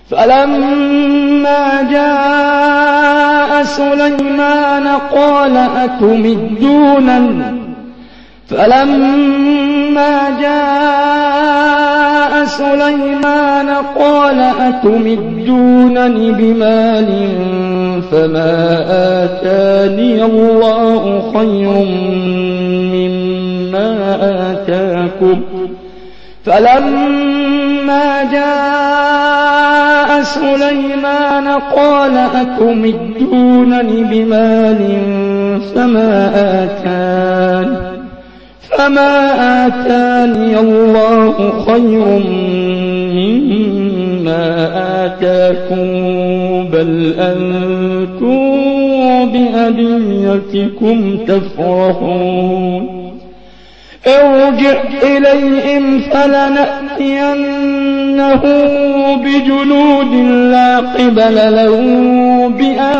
فلما جاء سليمان قال أتمدونني بمال فما آتاني الله خير مما آتاكم فما آتاني الله خير مما آتاكم بل أنتم بهديتكم تفرحون ارجع إليهم فلنأتينه بجنود لا قبل لهم بها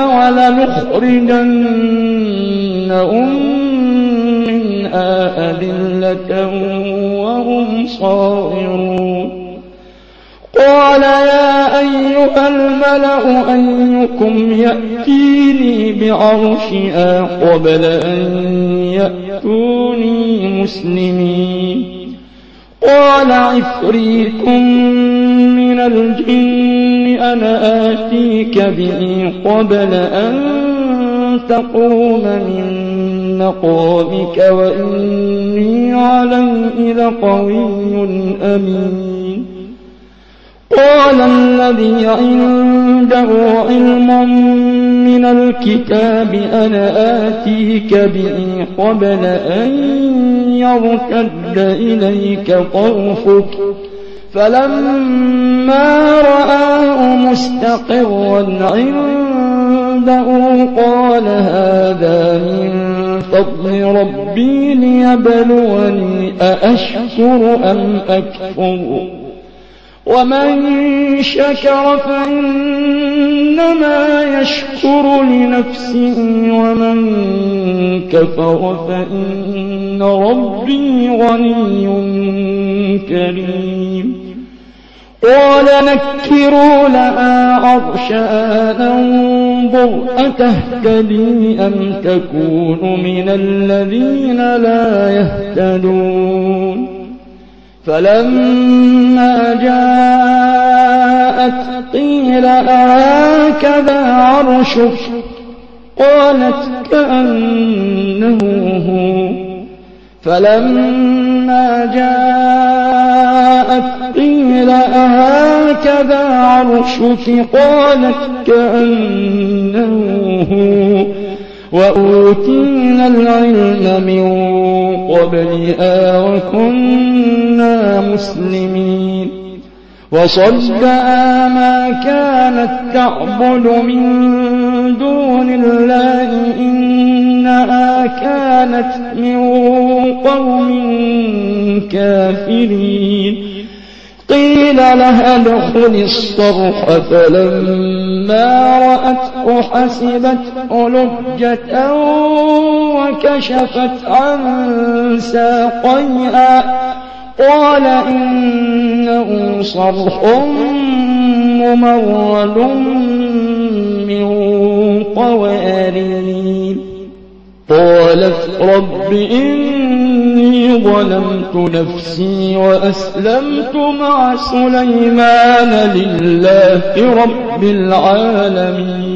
ولنخرجنهم منها أذلة وهم صاغرون قال يا أيها الملأ أيكم يأتيني بعرشها قبل أن يأتوني مسلمين قال عفريت من الجن أنا آتيك به قبل أن تقوم من مقامك وإني عليه لقوي أمين قال الذي عنده علم من الكتاب أنا آتيك به قبل أن يرتد إليك طرفك فلما رآه مستقرا عنده قال هذا من فضل ربي ليبلوني أأشكر أم أكفر ومن شكر فإنما يشكر لنفسه ومن كفر فإن ربي غني كريم قال نكروا لها عرشها ننظر أتهتدي أم تكون من الذين لا يهتدون فلما جاءت قيل هكذا عرشك قالت كأنه هو فلما جاءت قيل هكذا عرشك قالت كأنه هو وأوتينا العلم من قبلها وكنا مسلمين وصدها ما كانت تعبد من دون الله إنها كانت من قوم كافرين قيل لها ادخل الصرح فلما رأته حسبته لجة وكشفت عن ساقيها قال إنه صرح ممرد من قوارير قالت رب إني ظلمت نفسي وأسلمت مع سليمان لله رب العالمين